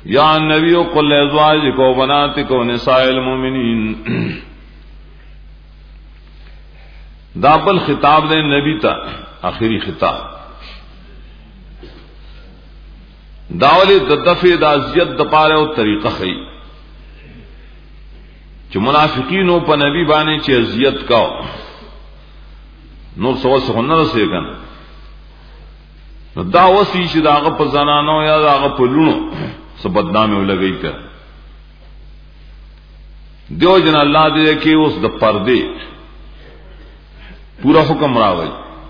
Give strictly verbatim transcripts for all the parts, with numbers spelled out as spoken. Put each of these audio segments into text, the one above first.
یا نبی قل لازواجک و بناتک و نساء المؤمنین. دا بل خطاب دے نبی تا آخری خطاب داولی د دفع د اذیت د پاره او طریقه خی چې منافقینو په نبی باندې چې اذیت کاو نو څه څه نه رسېګن نو دا وسی چې داغه په زنانو یا داغه په لونو څه بدنامي ولګی کړ. دیو جن الله دې کې اوس د پردې پورا حکم راوي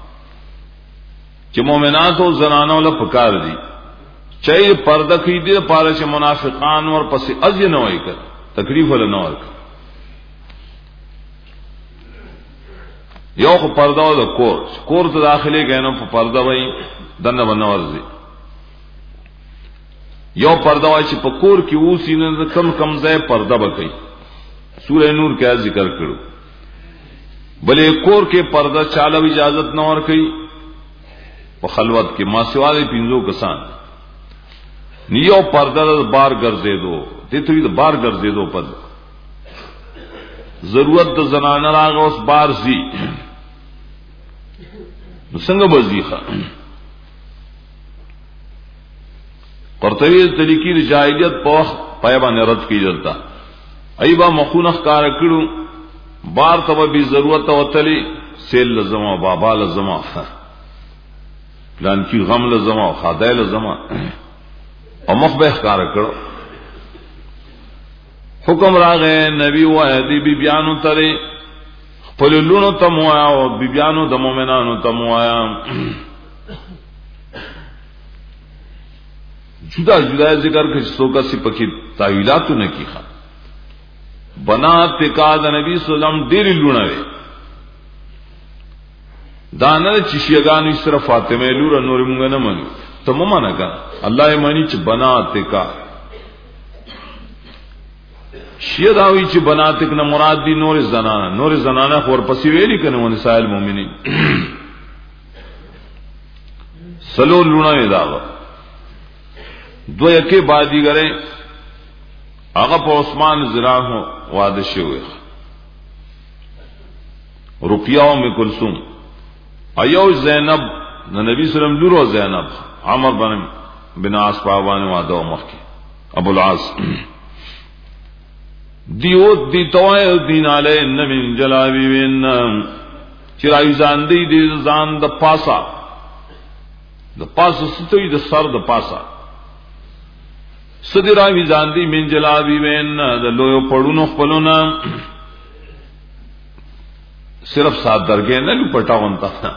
چې مؤمنات او زنانو له پکار دي چای پرده کی دې پاره چې منافقان ور پسې اذی نه وای کړ تکلیف ولا نه ورک. یو خو پرده او د کور کور ته داخلي غنو په پرده وای دنه بنورځي. یو پرده وای چې په کور کې اوسې نه کم کم ځای پرده وکړي. سورہ نور کې ذکر کړو. بلې کور کې پرده چاله اجازت نه ور کوي په خلوت کې ما سواله پینځو کسان نیو پرده د بار ګرځېدو دې ته د بار ګرځېدو په ضرورت د زنانه راغ اوس بار زی نو څنګه وظیفه قرطبی طریقې د جاهلیت په پای باندې رد کیږي. ایبا مخونخ کار کړو بار ته به ضرورت وتلی سیل لزما بابا لزما پلان کی غم لزما خدای لزما او مخ به کار کړو. حکم راغې نبی وایي بی بیانو ترې خپل لونو تموایا او بی بیانو د مؤمنانو تموایا. جدا جدا ذکر کې څوک سی پکې تعویلاتو نه کیخه بنات کا د نبی صلی الله علیه وسلم ډېر لونه وي دانه چې شیګانو سره فاطمه لور نور مونږ نه منو ته مو معنا کا الله یې مانی چې بنات کا شی داوی چې بنات نه مراد دي نور زنانه نور زنانه خور پسې ویلي کنه ونساء المؤمنین سلو لونه وي دا دو یکه بادی غره هغه په عثمان زراحو واده شوی رقیہ ام کلثوم ایو زینب نبی صلی الله علیه وسلم لورو زینب عمر بن بن عاص باوان واده مخکی ابو العاص دیو دی توای دین علی النبی جلاوی وین چرای ځان دی د ځان د پاسا د پاسا ستوي د سر د پاسا صدرا میزان دی من جلابی وین د لویو پړونو خپلونا صرف سات درګه نه لپټاون تا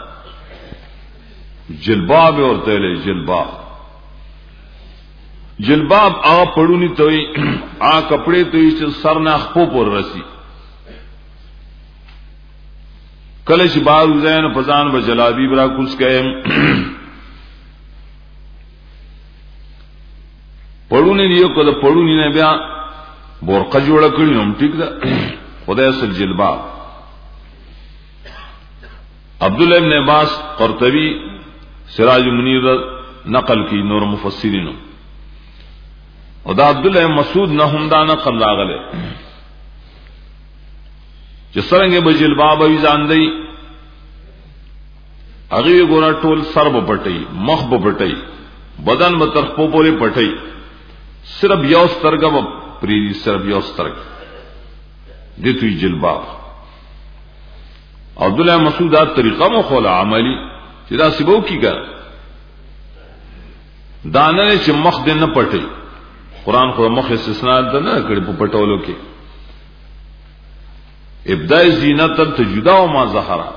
جلباب ورته له جلباب جلباب هغه پړونی توي هغه کپڑے توي چې سر نه خپو پر رسی کله چې بار زین فزان به جلابی برا کوس کئم پړونی نیو کله پړونی نه بیا برقه جوړه کړی نو ټیک ده خدای سل جلباب. عبداللہ ابن عباس قرطبی سراج منیر نقل کی نور مفسرین او دا عبداللہ مسعود نه هم دا نقل راغله چې څنګه به جلباب وی ځان دی هغه ګور ټول سر به پټي مخ به پټي بدن به تر په پورې پټي صرف یو سترګه به پری صرف یو سترګه دې توي جلباب. عبداللہ مسعود دا طریقہ مو خلا عملی چې دا سبو کیګا دانه چې مخ دې نه پټي قران خو مخ استثناء ده نه کړي په پټولو کې ابداء زینت تجدا او ما ظهرا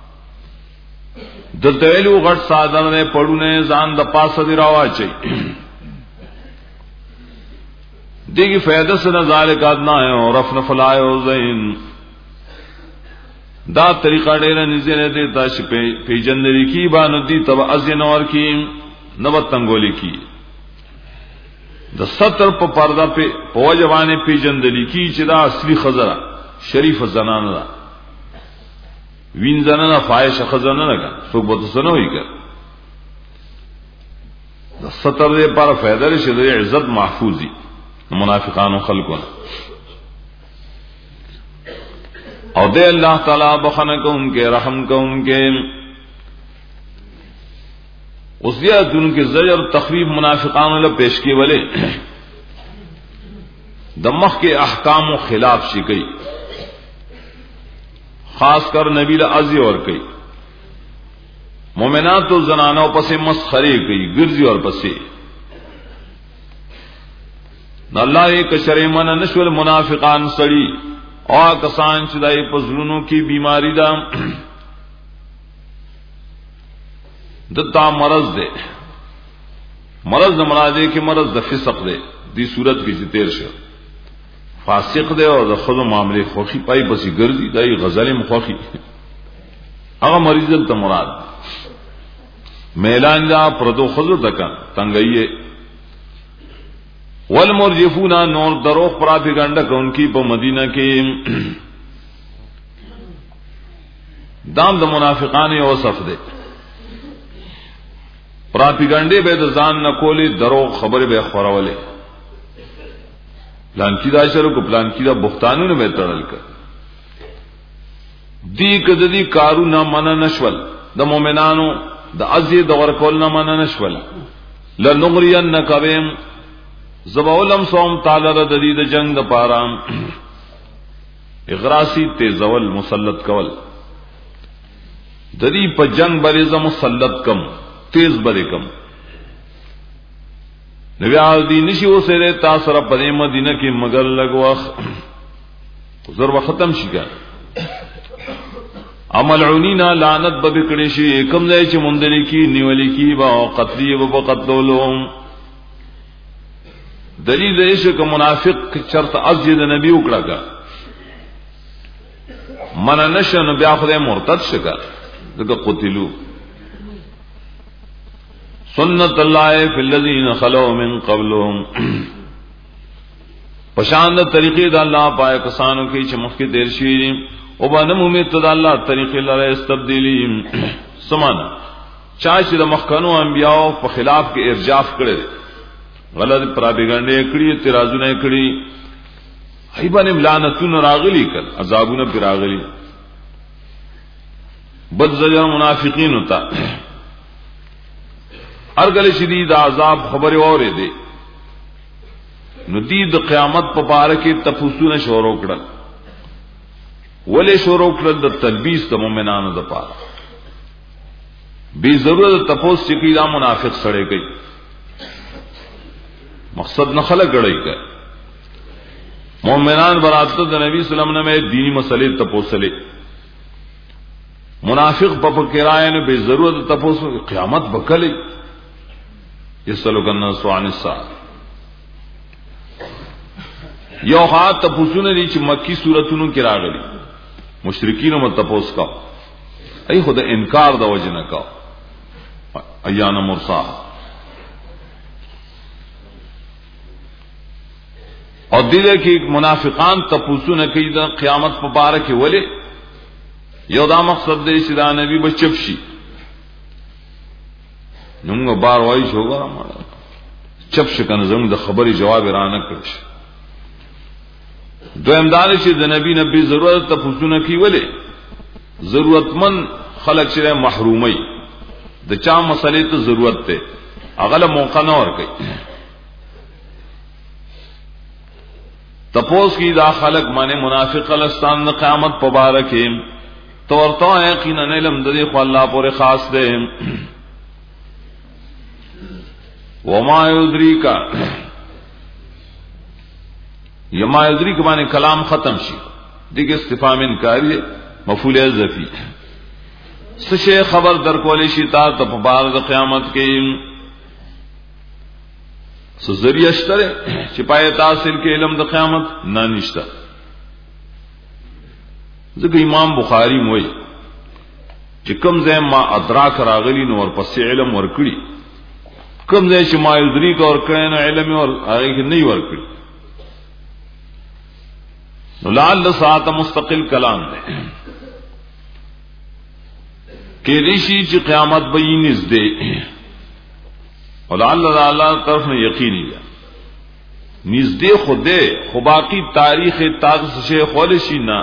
د تیلو غټ ساده نه پړونه ځان د پاسه دی راواچي دیږي فائدہ سره ذالک ادنا ہے اور رفن فلایو زین دا طریقہ ډیره نږدې نه دی تاسو په پیجندري کی باندې دی تب ازین اور کی نو تنګولی کی د ستر په پرده په پوجوانه پیجندري کی چې دا اصلي خزره شریف زنانه ده وین زنانه فاحشه خزانه نه ده څوک به تاسو نه وایي د ستر دے پر فائدہ لري چې د عزت محفوظي منافقانو خلقونه او دے اللہ تعالی بخنه کوونکې رحم کوونکې اس دیا دن کے زجر تخویف منافقانو له پیش کی ولے دمخ کے احکام و خلاف شکی خاص کر نبی عزی اور کئی مومنات و زنانوں پسے مسخرے کئی گرزی اور پسے نہ اللہ ایک شریمن نشول منافقان سڑی اور کسان چدائی پزلونوں کی بیماری دا دتا مرض دے مرض مرادے کہ مرض د فسق دے دی صورت کی تیر شو فاسق دے اور خود معاملے خوخی پائی بسی گردی دائی غزل مخوخی اگر مریض تا مراد میلان جا پردو خضر تکا تنگئیے والمرجفون نور دروخ پراپیگنڈا کہ ان کی پا مدینہ کے دام دا منافقان وصف دے پراپیگنڈے بے دزان نہ کولی دروغ خبر بے خورولے پلان کی دا شروع کو پلان کی دا بختانو نے بے تڑل کر دی کدی کارو نہ منا نشول دا مومنانو دا عزی دور کول نہ منا نشول لنغرینک بهم زبولم صوم تعالی ردی د جنگ د پارام اغراسی تیزول مسلط کول ددی په جنگ بریز مسلط کم تیز بڑے کم نبی آدی نشی وہ سیرے تاثر پدے مدینہ کی مگر لگوا ضرب ختم شکا عملعونینا لعنت ببکڑی شی کم دے چی مندلی کی نیولی کی با قتلی و بقتلولهم دلیل دیش کا منافق چرت ازید نبی اکڑا کا من نشن بیا خدای مرتد شکا دکا قتلو سنت اللہ فی الذین خلو من قبلهم پشاند طریقے دا اللہ پائے کسانوں کی چمخ کے دیر شیری او بانم امید دا اللہ طریقے لرے استبدیلی سمانا چاہی دا مخکنو انبیاء پا خلاف کے ارجاف کرے غلط پراپیگنڈے کری ترازو نے کری حیبان املانتون راغلی کر عذابون پر راغلی بد زجر منافقین ہوتا ارگل شدید عذاب خبر اور دے ندید قیامت پپارکی تفسون شورو کڑل ولی شورو کڑل دا تلبیس دا مومنان دا پارا بی ضرورت تفوس چکی دا منافق سڑے گئی مقصد نخل گڑئی گئے مومنان برات دا نبی صلی اللہ علیہ وسلم نے دینی مسئلے تپوسلے منافق پپ کرائے نے بے ضرورت تپوس قیامت بکلے یسلک الناس عن الساعة یو خات تپوسونه دي چې مکی سورتونو کې راغلي مشرکین مت تپوس کا ای خود انکار د وجنه کا ایان مرصا او دې کې منافقان تپوسونه کوي د قیامت مبارک ولی یو دا مقصد دی چې دا نبی بچب شي نو بار وای شو غره مالا چپ شکنه زموږ د خبري جواب را نه کړش دویم دار چې د نبی نبی ضرورت ته پوښتنه کیولې ضرورتمن خلق چې محرومي د چا مسلې ته ضرورت ته اغله موقع نه ور کوي تپوس کی دا خلق معنی منافق الستان د قیامت مبارکه تورتا یقینا علم د خو الله پورې خاص ده وما یدریکا یما یدریک معنی کلام ختم شي دیگه استفهام انکاری مفعول اضافی سشے خبر در کولی شي تا ته په بار د قیامت کې سذریه شتره چې پای تاثیر کې علم د قیامت نه نشته ځکه امام بخاری موي چې کوم ځای ما ادراک راغلی نو ور پسې علم ورکړي کم ځای چې ما یدریک اور کړه نو علم اور هغه کې نه ورکړي نو لعل ساعت مستقل کلام ده کې ریشي چې قیامت به یې نږدې اور اللہ اللہ طرف نے یقینی لیا نزدے خودے خباقی تاریخ تاغس شے خولشی نا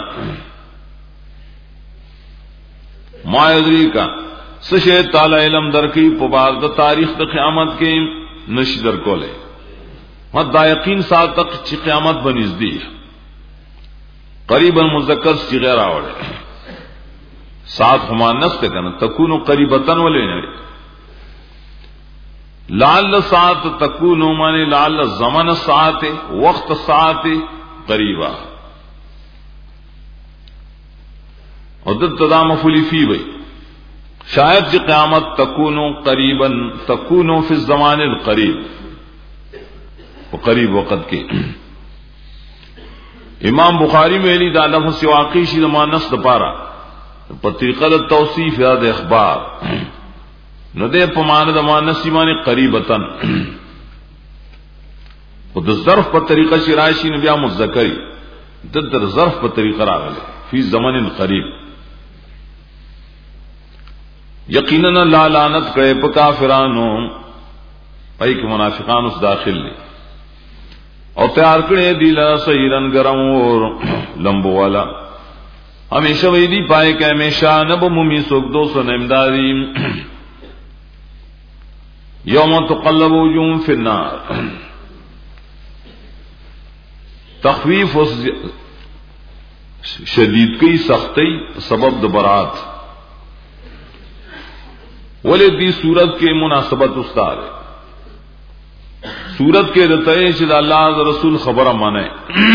ما یدری کا سشے تعالی علم در کی پبار دا تاریخ دا قیامت کے نشی در کولے مد دا یقین سال تک چی قیامت بنزدی قریبا مذکر سی غیر آوڑے ساتھ خمانس تے کنا تکونو قریبتن ولے نرے لعل ساعت تکونو مانے لعل زمن ساعت وقت ساعت قریبا اور دد تدا مفولی فی بھئی شاید جی قیامت تکونو قریبا تکونو فی الزمان القریب قریب وقت کے امام بخاری میں لی دا لفظ واقعی شی زمان نس دپارا پطریقہ دا توصیف یاد اخبار ندے پمان زمان نسی مانے قریبتن خود ظرف پر طریقہ شرائشی نبیا مذکری دد ظرف پر طریقہ راغلے فی زمن قریب یقیناً اللہ لعنت کرے پا کافرانو پائی کہ منافقان اس داخل لے اور تیار کرے دیلا سیرن گرم اور لمبو والا ہمیشہ ویدی پائے کہ ہمیشہ نب ممی سوک دو سن امدادی یوم تقلب وجوہم فی النار تخویف شدید کی سختی سبب دبرات ولی دی صورت کے مناسبت استاد ہے صورت کے رتئے شد اللہ رسول خبر مانے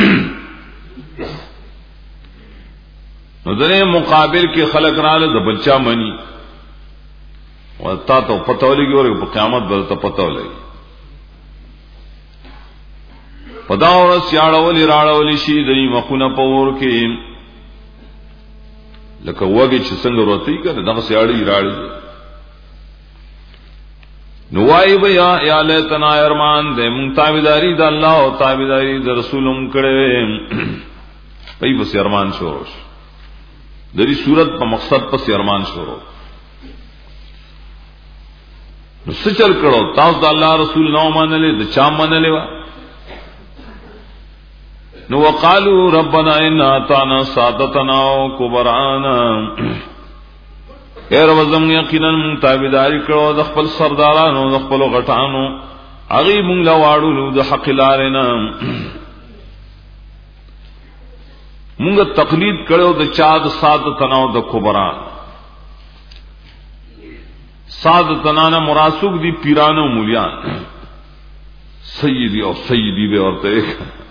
نظر مقابل کے خلق نال د بچہ منی وتا تو پتہ لگی اور قیامت بلتا پتہ لگی پدا اور سیاڑولی راڑولی شی دی مخونه پور کې لکه وګی چې څنګه وروتي کړه دغه سیاړی راړي نوائی بیا یا لیتنا ارمان دے مونږ تابعداري د الله او تابعداري د رسولم کړه پئی بس ارمان شروع د دې صورت په مقصد پس ارمان شروع نو سچل کړه تاسو د الله رسول نو منلې د چا منلې وا نو وقالو ربنا ان اطعنا سادتنا وكبرانا اے رب زم یقینا تابعداری کړو د خپل سردارانو د خپل غټانو هغه مونږ لا واړو د حق لارنا مونږ تقلید کړو د چا د سادتنا او د کبران سادتنا نه مراسوک دی پیرانو مولیان سیدی او سیدی به ورته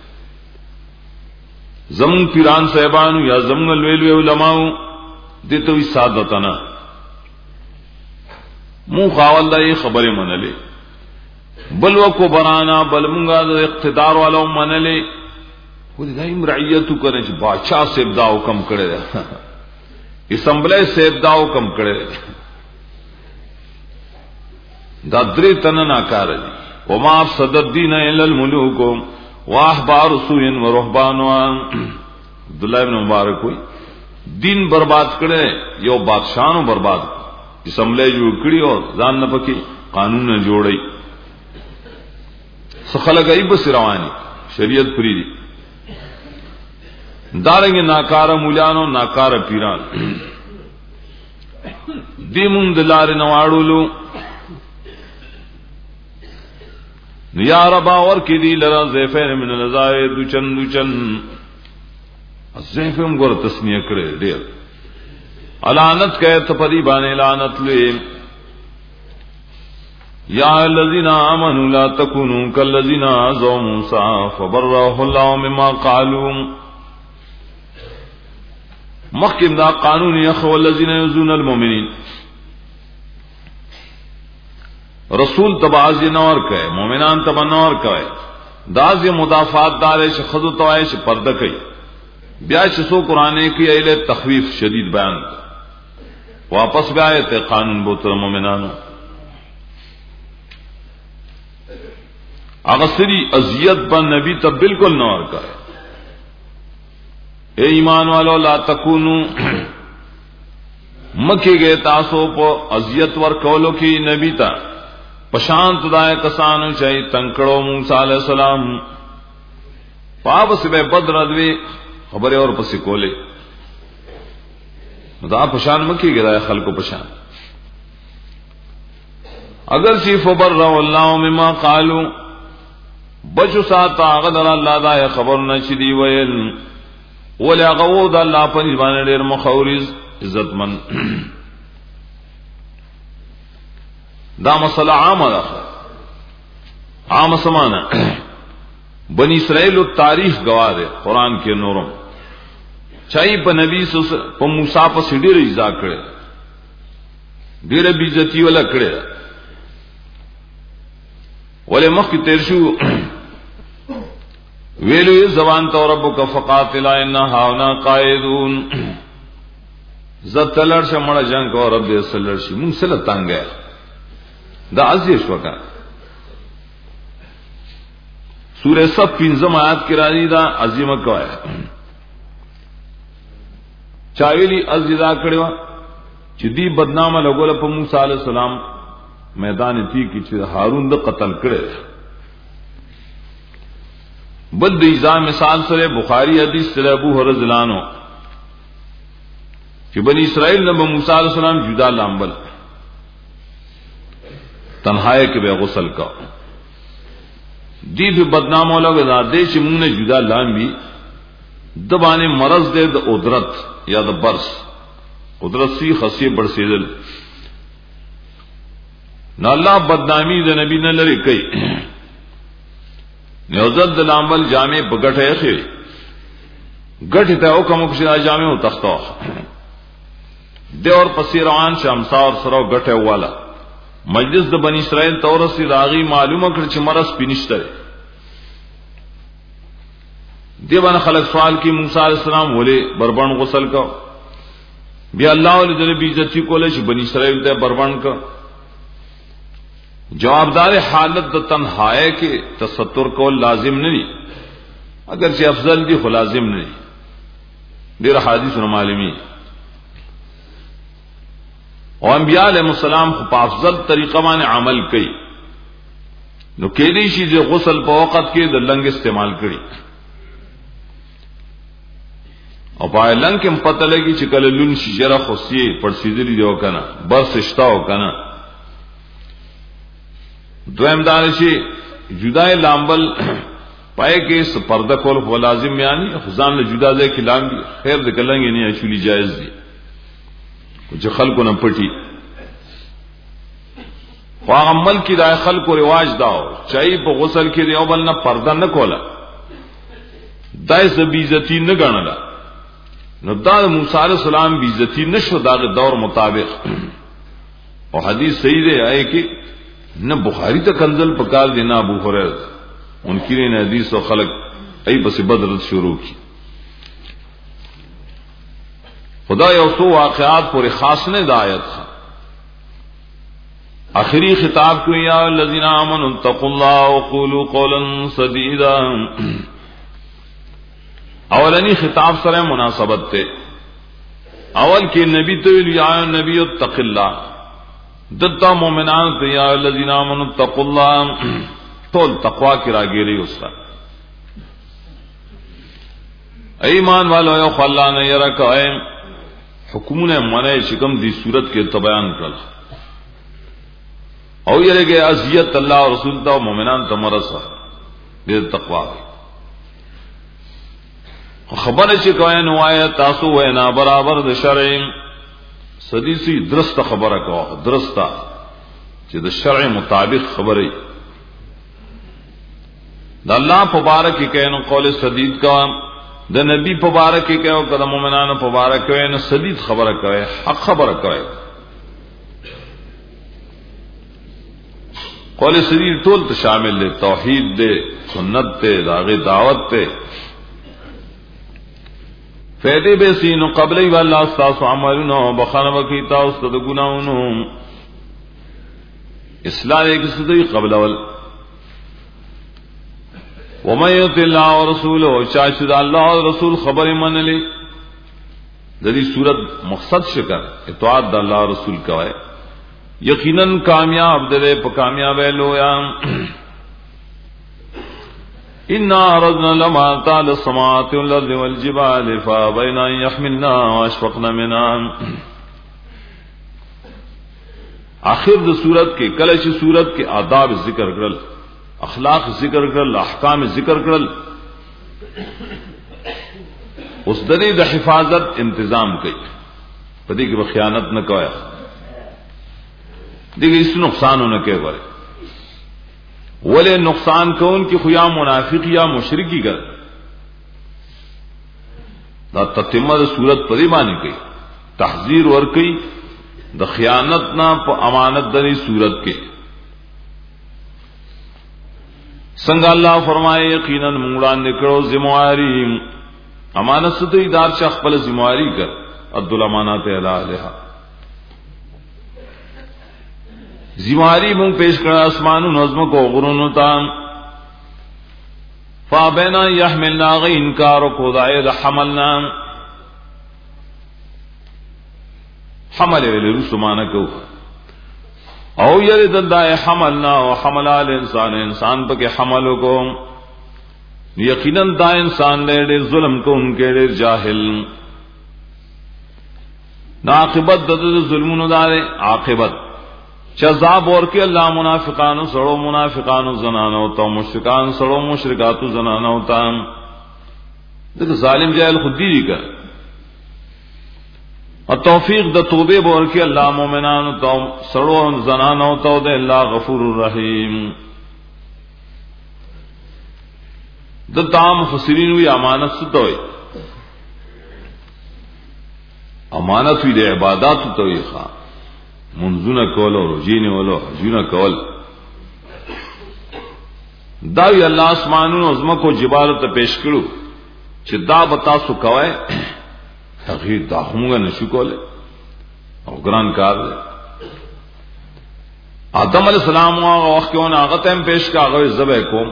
زمون پیران صاحبانو یا زمون لوی علماء دته وی سادتنا مو خاول دای خبره منلې بل وکو برانا بل مونږه د اقتدار والو منلې ولې دای مرعیتو کنه چې بادشاہ صاحب دا حکم کړی اسمبلی صاحب دا حکم کړی دا درې تنه ناکار دي وما افسد الدين الا الملوك واحبار سوء ورهبان عبد الله ابن مبارک وی دین برباد کړي یو بادشاہانو برباد اسمبلی جوړ کړي او ځان نه پکې قانون نه جوړي سخلګای بس رواني شریعت پری دي دارنګ ناکار مولانو ناکار پیران دیمون دلار نواړولو یا رب اور کی دی لرا زیفین من الزائد دو چن دو چن زیفیم گور تسنیه کرے دیر علانت کہے تپدی بانے لعنت لے یا الذین آمنوا لا تکونوا کالذین آذوا موسیٰ فبرأه اللہ مما قالوا مخکم دا قانون یخو الذین یؤذون المؤمنین رسول تباز نور کہے مومنان تبا نور کہے داز یہ مدافعات دارے چھ خضو توائے چھ پردہ کئی بیا چھ سو قرآن کی اہل تخویف شدید بیان واپس بھی آئے تے قانون بوتر مومنانو اغسری اذیت پر نبی تب بالکل نور کہے اے ایمان والو لا تکونو مکی گئے تاسو پو اذیت ور کولو کی نبی تا پشانت دای کسانو چای تنکڑو موسی علیہ السلام پاپ سے بے بدر دوی خبر اور پس کولے دا پشان مکی گرا خلق پشان اگر سی فبر اللہ مما قالوا بچو ساتا غدر اللہ دا خبر نشدی ویل ولا غود اللہ پنځ باندې ډیر مخورز عزت من دا مسئلہ عام ده عام سمانا بنی اسرائیل تاریخ گواہ دے قرآن کے نورم چاہیے پا نبی پا موسیٰ پا سی دیر اجزا کرے دیر بیزتی والا کرے ولی مخ کی تیرشو ویلو یہ زبان تو ربک فقاتلا انہا ہاونا قائدون زد تلر سے مڑا جنگ کو رب دے سلر شی مون سلر تانگ گیا دا عزیش وکا سورہ سب پینزم آیات کی راضی دا عظیم کو ہے چاویلی عزیزا کڑیوا چی دی بدنامہ لگولا پا موسیٰ علیہ السلام میدان تی کی چی ہارون دا قتل کرے بد ایزا مثال سرے بخاری حدیث سرے ابو حرز لانو کہ بنی اسرائیل نے موسیٰ علیہ السلام جدا لامبل تنہائے کے بے غسل کا دی پھر بدناموں لوگ دے چی منہ نے جدا لامبی دبانے مرض دے دا ادرت یا دا برس ادرت سی خسی برسیدل نہ اللہ بدنامی دا نبی نہ لرے کئی نیوزد لامبل جامع بگٹ ہے خیر گٹ تے او کم کشی جامع ہو تختو دے اور پسیروان شامسا اور سرو گٹ ہے والا مجلس د بنی اسرائیل تورسی راغی معلومه کړ چې مرض پینشته دی باندې خلق سوال کی موسی علیہ السلام ولې بربند غسل کا بیا الله ولې د نبی عزت کولې چې بنی اسرائیل ته بربند کا جوابدار حالت د تنہائے کې تستر کول لازم نہیں اگر چې افضل دی خو لازم نہیں ډیر حدیث معلومی اور انبیاء علیہ السلام کو افضل طریقہ مانے عمل کئی نو کېدی شي چې غسل په وخت کې د لنګ استعمال کړي او پای لنګ کې پته لګي چې کله لون شي جره خوسي پړسیدلی دی وکنه بس شتا وکنه دویم دار شي جدای لامبل پای کې پرده کول خو لازم یعنی خزان له جدا ځای کې لامبي خیر د کلنګ نه اچولي جایز دي جو خلقو نہ پٹی خواہ عمل کی دائے خلقو رواج داو چاہی پا غسل کی دیو بلنا پردہ نہ کولا دائے سے بیزتی نہ گنلا نو دا موسیٰ علیہ السلام بیزتی نشو دا دور مطابق اور حدیث صحیح دے آئے کہ نہ بخاری تا کنزل پکار دے نہ ابو ہریرہ ان کی نے حدیث و خلق ای بس بدرت شروع کی خدا یو سو واقعات پورے خاص نے دایت تھا آخری خطاب کو یا الذین آمنوا اتقوا اللہ وقولوا قولا سدیدا اولنی خطاب سره مناسبت تے اول کے نبی تو یا نبی اتق اللہ دتا مومنان تے یا الذین آمنوا اتقوا اللہ تو تقوا کی راگیری اس کا ایمان والو یو اللہ نے یرا قائم حکم نے منع شکم دی صورت کے تبیان کر او یہ کہ اذیت اللہ اور رسول تا مومنان تمرسا دے تقوا خبر چ کوین وای تاسو وینا برابر د شرع سدیسی درست خبره کو درستا چې د شرع مطابق خبره د الله مبارک کین قول سدید کا د نبی مبارک کہو کہ مومنان مبارک ہے نہ سدید خبر کرے حق خبر کرے قول سدید ټول ته شامل دے توحید دے سنت دے داغه دعوت دے فیدے بے سینو قبلی والله استاس عملنا بخنه وکي تاسو د ګناونو اصلاح ایک سدی قبل اول ومن يطع الله ورسوله چاچ الله اور رسول خبر من لی ذی صورت مقصد شکر اطاعت اللہ رسول کا ہے یقیناً کامیاب دے پا کامیاب لویا انا عرضنا الامانة على السماوات والارض والجبال فابين ان يحملنها واشفقن منها. آخر د سورت کے کله چې سورت کے آداب ذکر کړل، اخلاق ذکر کړل، احکام ذکر کړل، اس دنی د حفاظت انتظام کړي پدې کې به خیانت نه کوي، دغه هیڅ نقصان نه کوي وره ولې نقصان کون کی خیا منافق یا مشرکی کر دا تتمه صورت پدې باندې کوي، تحذير ور کوي د خیانت نه په امانت دني صورت کې. څنګه الله فرمایي یقینا موږ نکړو ذمہواری امانت ستو ادار شخص خپل ذمہواری کر ادل الامانات علیها ذمہواری مونږ پیش کړه اسمانو نظم کو غرونو تام فابینا یحملنا غی انکار کو دائر حملنا حمل ویل رسمانه کو او یری دای حملنا او حمل ال انسان انسان په کې حمل کو یقینا دا انسان له ظلم کو انکه ډیر جاهل عاقبت د ظلمونو دار عاقبت چذاب اور کے اللہ منافقانو سڑو منافقانو زنانو تا مشرکان سڑو مشرکاتو زنانو تا دیکھ ظالم جاہل خود دیری کا اور توفیق دا توبے بور کے اللہ مومنانو تا سڑو زنانو تا دے اللہ غفور الرحیم. دا تام فسرین ہوئی امانت ستوئی امانت ہوئی دے عبادات ستوئی خواہ منزونه کول او روزینه ولو حجونه کول داوی الله اسمانونو زمکو جبال ته پیش کړو چې دا بتا سو کوي تغیر دا همغه نشو کوله او ګران کار دی. آدم علیہ السلام هغه وخت کې هغه هغه تم پیش کا هغه ذبح کوم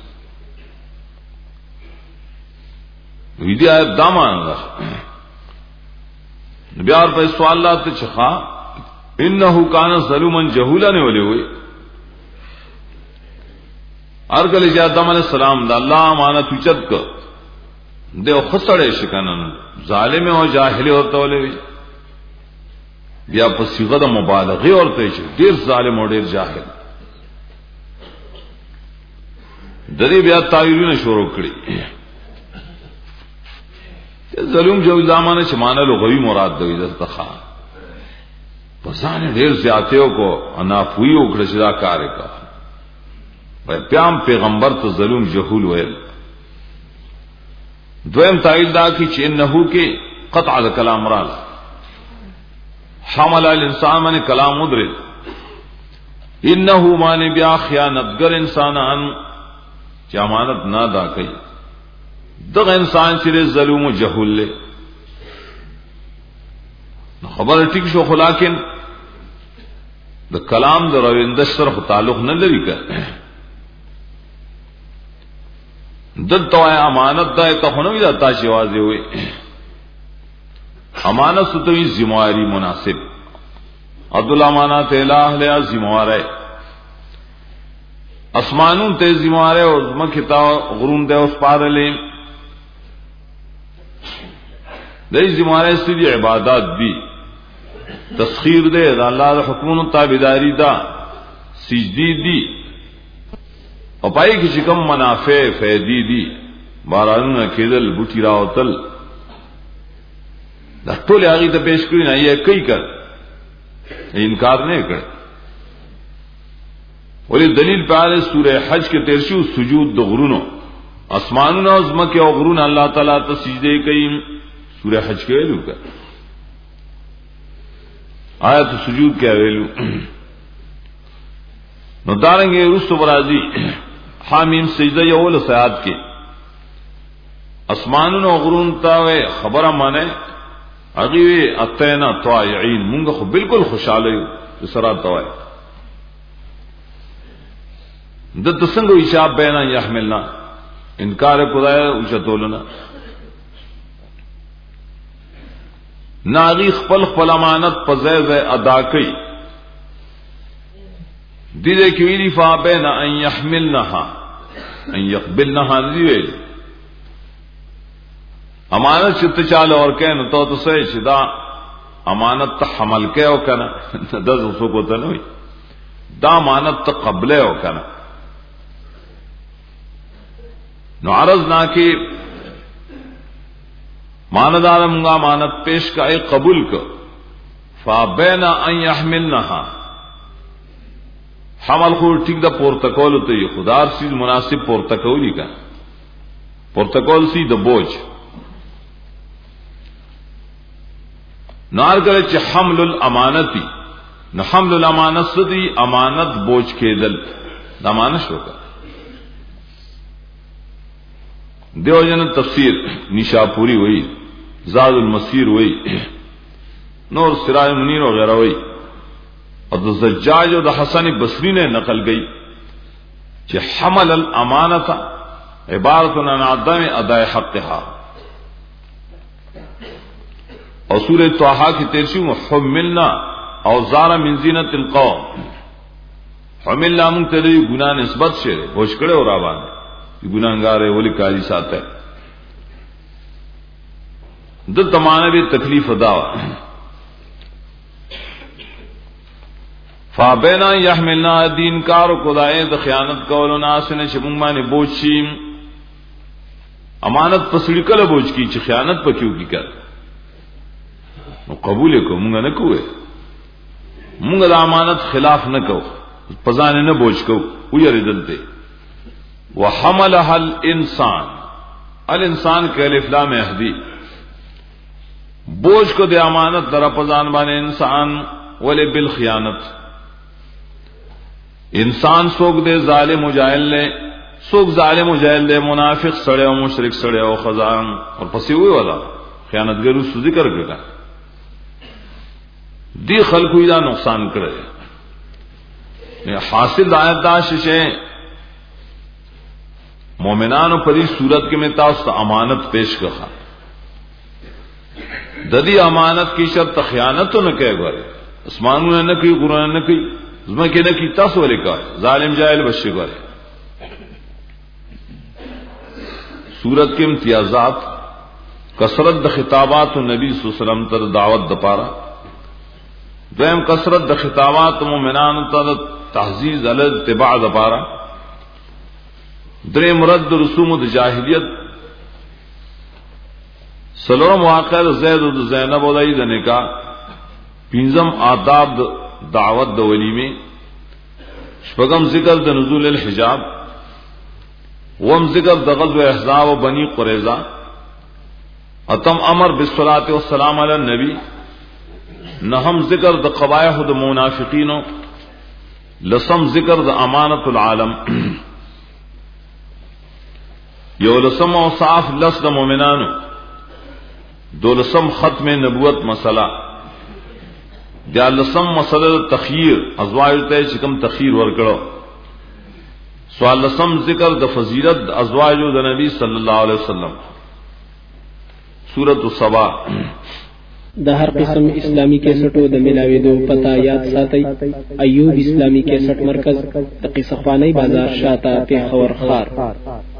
وی دی آیت دامان نبی اور په سوالات ته چخا انه کان ظلوما جهولا نے ولے ہوئے ارگل جا آدم علیہ السلام دا اللہ امانت اچت کو دیو خسڑے شکنن ظالم او جاہل ہوتا ولے ہوئی بیا په صيغه د مبالغه ورته شي ډیر ظالم او ډیر جاهل دری بیا تعیرونه شروع کړي ظلم جو زمانه چې معنی لغوي مراد دی دستخا پسان ډیر زیاتیو کو انا پویو کړه کار کا پیام پیغمبر تو ظلم جهول ویل دویم تعیل دا کی چې انه کې قطع الکلام را حمل الانسان من کلام مدرج انه معنی بیا خیانتگر انسانان چې امانت نه ادا کوي دغه انسان چې ظلم او جهول له خبر ټیک شو خو لیکن د کلام د روینده سره تعلق نه لري کا دلته امانت دا ته خو نه وی دا چې واځي وي امانت ستوي ذمہواری مناسب عبد الامانات الہ له ذمہواری اسمانون ته ذمہواری او مکه تا غرون ده اوس پارلې دای ذمہواری سړي عبادت دي تسخیر ده د الله د حکمونو تابعداري ده سجدي دي او پای کې چې کوم منافع فائدې دي بارانونه کېدل بوټي راوتل دا ټول هغه ته پیش کړی نه یې کوي کړ انکار نه کړ ولې دلیل په سوره حج کې تیر شو سجود د غرونو اسمانونو او زمکه او غرونو الله تعالی ته سجده کوي سوره حج کې ویلو کا آیت سجود کې ویلو نو دارنګه رسو برازي حامیم سجده یو ول سیات کې اسمانونو او غرونو ته خبره مانه اگیوی اتینا طائعین مونږ خو بالکل خوشاله یو سره توای د تسنګ حساب بیان یحملنا انکار خدای او چتولنا ناغي خپل خپل امانت په ځای ځای ادا کړي دیده کی ویلی فابین ان یحملنها ان یقبلنها ندی ویلی امانت چت چال اور کہن تو تو سه چدا امانت ته حمل کئو کنه د زو کو ته نوې دا امانت ته قبل او کنه نو عرض نا کی ماندارم گا امانت پیش کا اے قبول کو فابین ان یحملنها حمل خو ٹھیک دا پورتکول ته خدار سی مناسب پورتکولی کا پورتکول سی د بوج نار کرے چ حمل الامانتی نہ حمل الامانت سدی امانت بوجھ کے دل امانت شو کا دیو جن تفسیر نشاپوری ہوئی زاد المسیر ہوئی نور سراج منیر وغیرہ ہوئی اور زجاج اور حسن بصری نے نقل گئی کہ حمل الامانت عبارت عن عدم اداء حقها اور سورہ طه کی تیسری حملنا اوزار من زینت القوم حملنا من تری گناہ نسبت سے ہوش کڑے اور آبان گناہگار ہے ولی کاری ساتھ ہے د تمانہ بھی تکلیف ادا فابینا یحملنا دین کار کو دائے د خیانت کول ناس نے شمما نے بوچیم امانت پسڑی کله بوچ کی چ خیانت پکیو کی کر نو قبول کو مونږ نه کوې مونږ د امانت خلاف نه کو پزان نه بوج کو ويردل ته وحملها الانسان الانسان کے الف لام اهدی بوج کو د امانت در پزان باندې انسان ولې بالخیانت انسان سوک دے ظالم و جاہل لے سوک ظالم و جاہل لے منافق سڑے و مشرک سڑے و خزان اور پسی ہوئی والا خیانتگرو سو ذکر کرتا دی خلقوی دا نقصان کرے حاصل آیت دا ششے مومنانو پری صورت کے میں تاست امانت پیش کخا ددی امانت کی شرط خیانت تو نہ کہے گورے اسمانوں نے نہ کی قرآن نے کی زما کے نہ کی تاسو لکھا ظالم جاہل بشی گورے صورت کے امتیازات کثرت د خطابات نبی صلی اللہ علیہ وسلم تر دعوت د پارا دویم کثرت د خطابات مومنان تر تحذير علی اتباع د پارا دریم رد رسوم د جاہلیت سلورم واقع زید و زینب و د نکاح پنځم آداب دعوت د ولیمه شپږم ذکر د نزول الحجاب وم ذکر د غزوه احزاب و بنی قریظه اتم امر بالصلاه والسلام علی النبی نهم ذکر د قبائح د منافقین لسم ذکر د امانت العالم یو لسم اوصاف لس د مؤمنانو دولسم ختم نبوت مسئلہ دیالسم مسئلہ تخیر ازواج تے چکم تخیر ورکڑو سوالسم ذکر د فضیلت ازواج د نبی صلی اللہ علیہ وسلم سورۃ الصبا د هر قسم اسلامی کیسټو د ملاویدو پتا یاد ساتي ایوب اسلامی کیسټ مرکز تقی صفانی بازار شاته پیښور خار